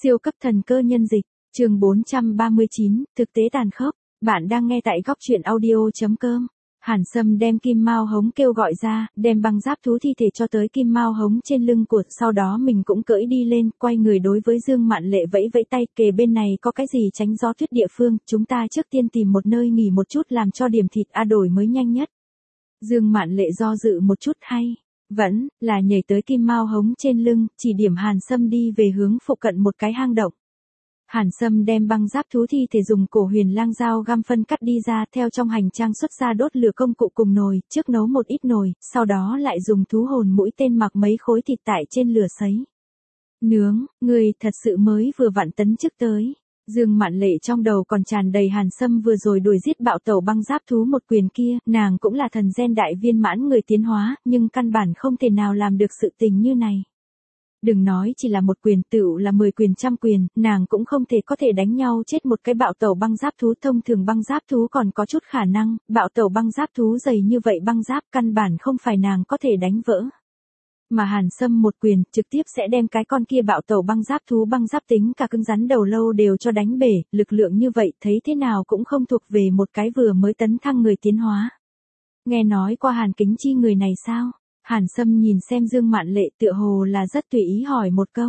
Siêu cấp thần cơ nhân dịch, chương 439, thực tế tàn khốc. Bạn đang nghe tại góc truyện audio.com. Hàn Sâm đem Kim Mao Hống kêu gọi ra, đem băng giáp thú thi thể cho tới Kim Mao Hống trên lưng của, sau đó mình cũng cưỡi đi lên, quay người đối với Dương Mạn Lệ vẫy vẫy tay, kề bên này có cái gì tránh gió tuyết địa phương, chúng ta trước tiên tìm một nơi nghỉ một chút làm cho điểm thịt đổi mới nhanh nhất. Dương Mạn Lệ do dự một chút hay vẫn là nhảy tới Kim Mao Hống trên lưng, chỉ điểm Hàn Sâm đi về hướng phụ cận một cái hang động. Hàn Sâm đem băng giáp thú thi thể dùng cổ huyền lang dao găm phân cắt đi ra, theo trong hành trang xuất ra đốt lửa công cụ cùng nồi, trước nấu một ít nồi, sau đó lại dùng thú hồn mũi tên mặc mấy khối thịt tại trên lửa sấy. Nướng, người thật sự mới vừa vặn tấn chức tới. Dương Mạn Lệ trong đầu còn tràn đầy Hàn Sâm vừa rồi đuổi giết bạo tẩu băng giáp thú một quyền kia, nàng cũng là thần gen đại viên mãn người tiến hóa, nhưng căn bản không thể nào làm được sự tình như này. Đừng nói chỉ là một quyền, tựu là 10 quyền trăm quyền, nàng cũng không thể có thể đánh nhau chết một cái bạo tẩu băng giáp thú. Thông thường băng giáp thú còn có chút khả năng, bạo tẩu băng giáp thú dày như vậy băng giáp căn bản không phải nàng có thể đánh vỡ. Mà Hàn Sâm một quyền trực tiếp sẽ đem cái con kia bạo tẩu băng giáp thú băng giáp tính cả cứng rắn đầu lâu đều cho đánh bể, lực lượng như vậy thấy thế nào cũng không thuộc về một cái vừa mới tấn thăng người tiến hóa. Nghe nói qua Hàn Kính Chi người này sao? Hàn Sâm nhìn xem Dương Mạn Lệ tựa hồ là rất tùy ý hỏi một câu.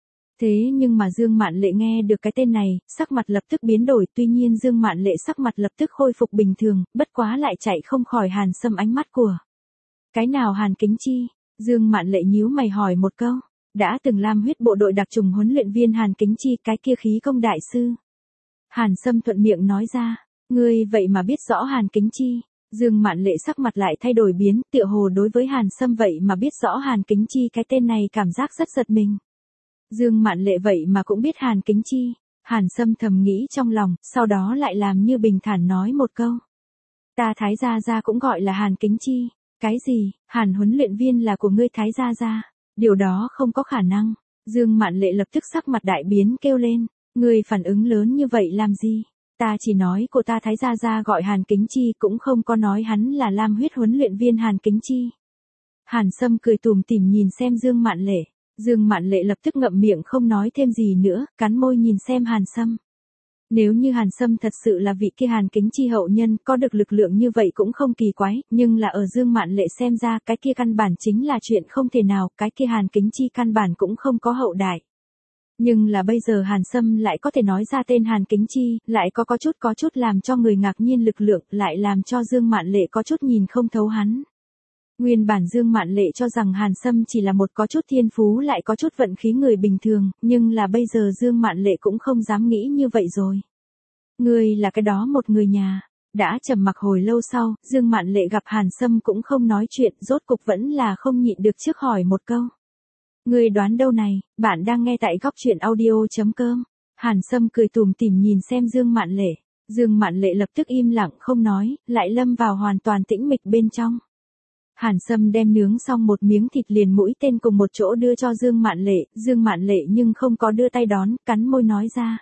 Thế nhưng mà Dương Mạn Lệ nghe được cái tên này, sắc mặt lập tức biến đổi, tuy nhiên Dương Mạn Lệ sắc mặt lập tức khôi phục bình thường, bất quá lại chạy không khỏi Hàn Sâm ánh mắt của. Cái nào Hàn Kính Chi? Dương Mạn Lệ nhíu mày hỏi một câu. Đã từng Lam huyết bộ đội đặc trùng huấn luyện viên Hàn Kính Chi, cái kia khí công đại sư. Hàn Sâm thuận miệng nói ra, ngươi vậy mà biết rõ Hàn Kính Chi. Dương Mạn Lệ sắc mặt lại thay đổi biến, tựa hồ đối với Hàn Sâm vậy mà biết rõ Hàn Kính Chi cái tên này cảm giác rất giật mình. Dương Mạn Lệ vậy mà cũng biết Hàn Kính Chi. Hàn Sâm thầm nghĩ trong lòng, sau đó lại làm như bình thản nói một câu. Ta Thái Gia Gia cũng gọi là Hàn Kính Chi. Cái gì, Hàn huấn luyện viên là của ngươi Thái Gia Gia? Điều đó không có khả năng. Dương Mạn Lệ lập tức sắc mặt đại biến kêu lên, ngươi phản ứng lớn như vậy làm gì? Ta chỉ nói của ta Thái Gia Gia gọi Hàn Kính Chi, cũng không có nói hắn là Lam huyết huấn luyện viên Hàn Kính Chi. Hàn Sâm cười tủm tỉm nhìn xem Dương Mạn Lệ. Dương Mạn Lệ lập tức ngậm miệng không nói thêm gì nữa, cắn môi nhìn xem Hàn Sâm. Nếu như Hàn Sâm thật sự là vị kia Hàn Kính Chi hậu nhân, có được lực lượng như vậy cũng không kỳ quái, nhưng là ở Dương Mạn Lệ xem ra cái kia căn bản chính là chuyện không thể nào, cái kia Hàn Kính Chi căn bản cũng không có hậu đại. Nhưng là bây giờ Hàn Sâm lại có thể nói ra tên Hàn Kính Chi, lại có chút làm cho người ngạc nhiên lực lượng, lại làm cho Dương Mạn Lệ có chút nhìn không thấu hắn. Nguyên bản Dương Mạn Lệ cho rằng Hàn Sâm chỉ là một có chút thiên phú lại có chút vận khí người bình thường, nhưng là bây giờ Dương Mạn Lệ cũng không dám nghĩ như vậy rồi. Ngươi là cái đó một người nhà. Đã trầm mặc hồi lâu sau, Dương Mạn Lệ gặp Hàn Sâm cũng không nói chuyện, rốt cục vẫn là không nhịn được trước hỏi một câu. Ngươi đoán đâu này, bạn đang nghe tại góc truyện audio.com. Hàn Sâm cười tủm tỉm nhìn xem Dương Mạn Lệ. Dương Mạn Lệ lập tức im lặng không nói, lại lâm vào hoàn toàn tĩnh mịch bên trong. Hàn Sâm đem nướng xong một miếng thịt liền mũi tên cùng một chỗ đưa cho Dương Mạn Lệ nhưng không có đưa tay đón, cắn môi nói ra.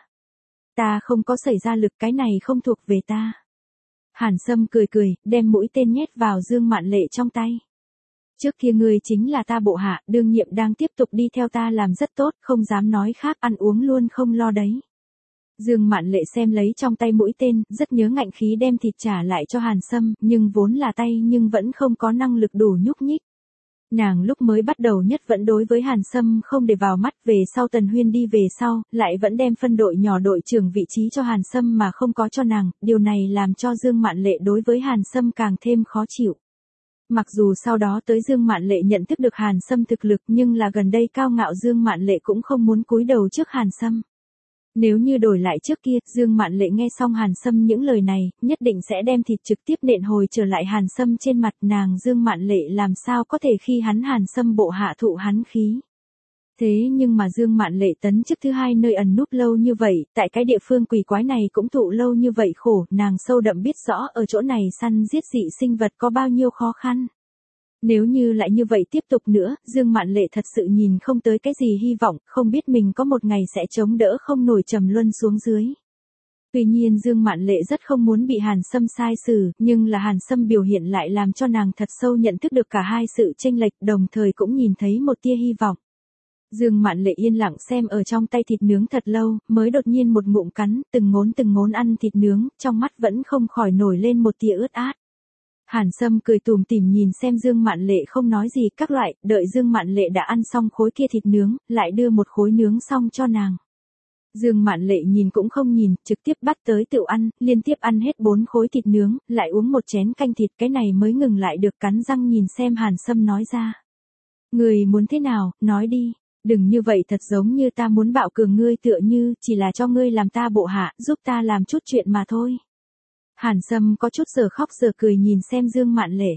Ta không có xảy ra lực, cái này không thuộc về ta. Hàn Sâm cười cười, đem mũi tên nhét vào Dương Mạn Lệ trong tay. Trước kia ngươi chính là ta bộ hạ, đương nhiệm đang tiếp tục đi theo ta làm rất tốt, không dám nói khác, ăn uống luôn không lo đấy. Dương Mạn Lệ xem lấy trong tay mũi tên, rất nhớ ngạnh khí đem thịt trả lại cho Hàn Sâm, nhưng vốn là tay nhưng vẫn không có năng lực đủ nhúc nhích. Nàng lúc mới bắt đầu nhất vẫn đối với Hàn Sâm không để vào mắt, về sau Tần Huyên đi về sau, lại vẫn đem phân đội nhỏ đội trưởng vị trí cho Hàn Sâm mà không có cho nàng, điều này làm cho Dương Mạn Lệ đối với Hàn Sâm càng thêm khó chịu. Mặc dù sau đó tới Dương Mạn Lệ nhận thức được Hàn Sâm thực lực, nhưng là gần đây cao ngạo Dương Mạn Lệ cũng không muốn cúi đầu trước Hàn Sâm. Nếu như đổi lại trước kia, Dương Mạn Lệ nghe xong Hàn Sâm những lời này, nhất định sẽ đem thịt trực tiếp nện hồi trở lại Hàn Sâm trên mặt, nàng Dương Mạn Lệ làm sao có thể khi hắn Hàn Sâm bộ hạ thụ hắn khí. Thế nhưng mà Dương Mạn Lệ tấn chức thứ hai nơi ẩn núp lâu như vậy, tại cái địa phương quỷ quái này cũng thụ lâu như vậy khổ, nàng sâu đậm biết rõ ở chỗ này săn giết dị sinh vật có bao nhiêu khó khăn. Nếu như lại như vậy tiếp tục nữa, Dương Mạn Lệ thật sự nhìn không tới cái gì hy vọng, không biết mình có một ngày sẽ chống đỡ không nổi trầm luân xuống dưới. Tuy nhiên Dương Mạn Lệ rất không muốn bị Hàn Sâm sai xử, nhưng là Hàn Sâm biểu hiện lại làm cho nàng thật sâu nhận thức được cả hai sự chênh lệch, đồng thời cũng nhìn thấy một tia hy vọng. Dương Mạn Lệ yên lặng xem ở trong tay thịt nướng thật lâu, mới đột nhiên một ngụm cắn, từng ngốn ăn thịt nướng, trong mắt vẫn không khỏi nổi lên một tia ướt át. Hàn Sâm cười tủm tỉm nhìn xem Dương Mạn Lệ không nói gì các loại, đợi Dương Mạn Lệ đã ăn xong khối kia thịt nướng, lại đưa một khối nướng xong cho nàng. Dương Mạn Lệ nhìn cũng không nhìn, trực tiếp bắt tới tự ăn, liên tiếp ăn hết 4 khối thịt nướng, lại uống một chén canh thịt, cái này mới ngừng lại được, cắn răng nhìn xem Hàn Sâm nói ra. Người muốn thế nào, nói đi, đừng như vậy, thật giống như ta muốn bạo cường ngươi tựa như, chỉ là cho ngươi làm ta bộ hạ, giúp ta làm chút chuyện mà thôi. Hàn Sâm có chút giờ khóc giờ cười nhìn xem Dương Mạn Lệ.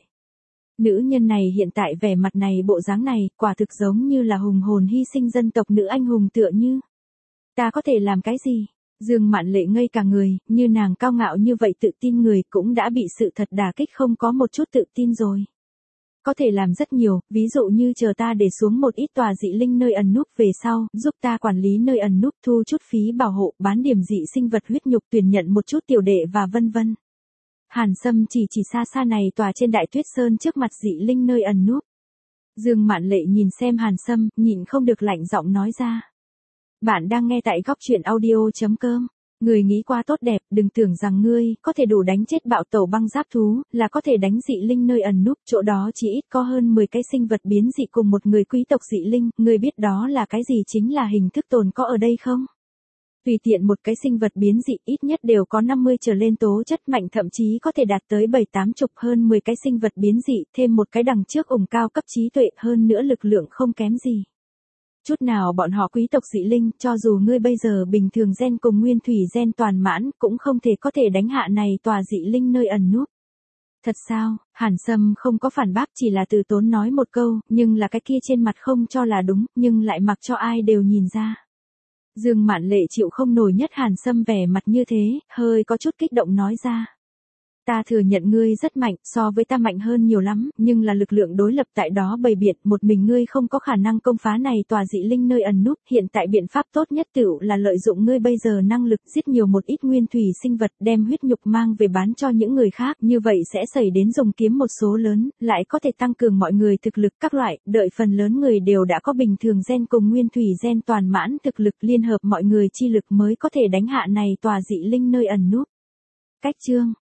Nữ nhân này hiện tại vẻ mặt này bộ dáng này, quả thực giống như là hùng hồn hy sinh dân tộc nữ anh hùng tựa như. Ta có thể làm cái gì? Dương Mạn Lệ ngây cả người, như nàng cao ngạo như vậy tự tin người cũng đã bị sự thật đả kích không có một chút tự tin rồi. Có thể làm rất nhiều, ví dụ như chờ ta để xuống một ít tòa dị linh nơi ẩn núp về sau, giúp ta quản lý nơi ẩn núp, thu chút phí bảo hộ, bán điểm dị sinh vật huyết nhục, tuyển nhận một chút tiểu đệ và vân vân. Hàn Sâm chỉ xa xa này tòa trên Đại Tuyết Sơn trước mặt dị linh nơi ẩn núp. Dương Mạn Lệ nhìn xem Hàn Sâm, nhịn không được lạnh giọng nói ra. Bạn đang nghe tại góc truyện audio.com. Người nghĩ qua tốt đẹp, đừng tưởng rằng ngươi có thể đủ đánh chết bạo tẩu băng giáp thú, là có thể đánh dị linh nơi ẩn núp, chỗ đó chỉ ít có hơn 10 cái sinh vật biến dị cùng một người quý tộc dị linh, ngươi biết đó là cái gì, chính là hình thức tồn có ở đây không? Tùy tiện một cái sinh vật biến dị ít nhất đều có 50 trở lên tố chất mạnh, thậm chí có thể đạt tới 7-8 chục, hơn 10 cái sinh vật biến dị, thêm một cái đằng trước ủng cao cấp trí tuệ, hơn nữa lực lượng không kém gì. Chút nào bọn họ quý tộc dị linh, cho dù ngươi bây giờ bình thường gen cùng nguyên thủy gen toàn mãn, cũng không thể có thể đánh hạ này tòa dị linh nơi ẩn núp. Thật sao? Hàn Sâm không có phản bác, chỉ là từ tốn nói một câu, nhưng là cái kia trên mặt không cho là đúng, nhưng lại mặc cho ai đều nhìn ra. Dương Mạn Lệ chịu không nổi nhất Hàn Sâm vẻ mặt như thế, hơi có chút kích động nói ra. Ta thừa nhận ngươi rất mạnh, so với ta mạnh hơn nhiều lắm, nhưng là lực lượng đối lập tại đó bầy biệt, một mình ngươi không có khả năng công phá này tòa dị linh nơi ẩn núp, hiện tại biện pháp tốt nhất tựu là lợi dụng ngươi bây giờ năng lực giết nhiều một ít nguyên thủy sinh vật, đem huyết nhục mang về bán cho những người khác, như vậy sẽ xảy đến dùng kiếm một số lớn, lại có thể tăng cường mọi người thực lực các loại, đợi phần lớn người đều đã có bình thường gen cùng nguyên thủy gen toàn mãn thực lực, liên hợp mọi người chi lực mới có thể đánh hạ này tòa dị linh nơi ẩn núp. Cách chương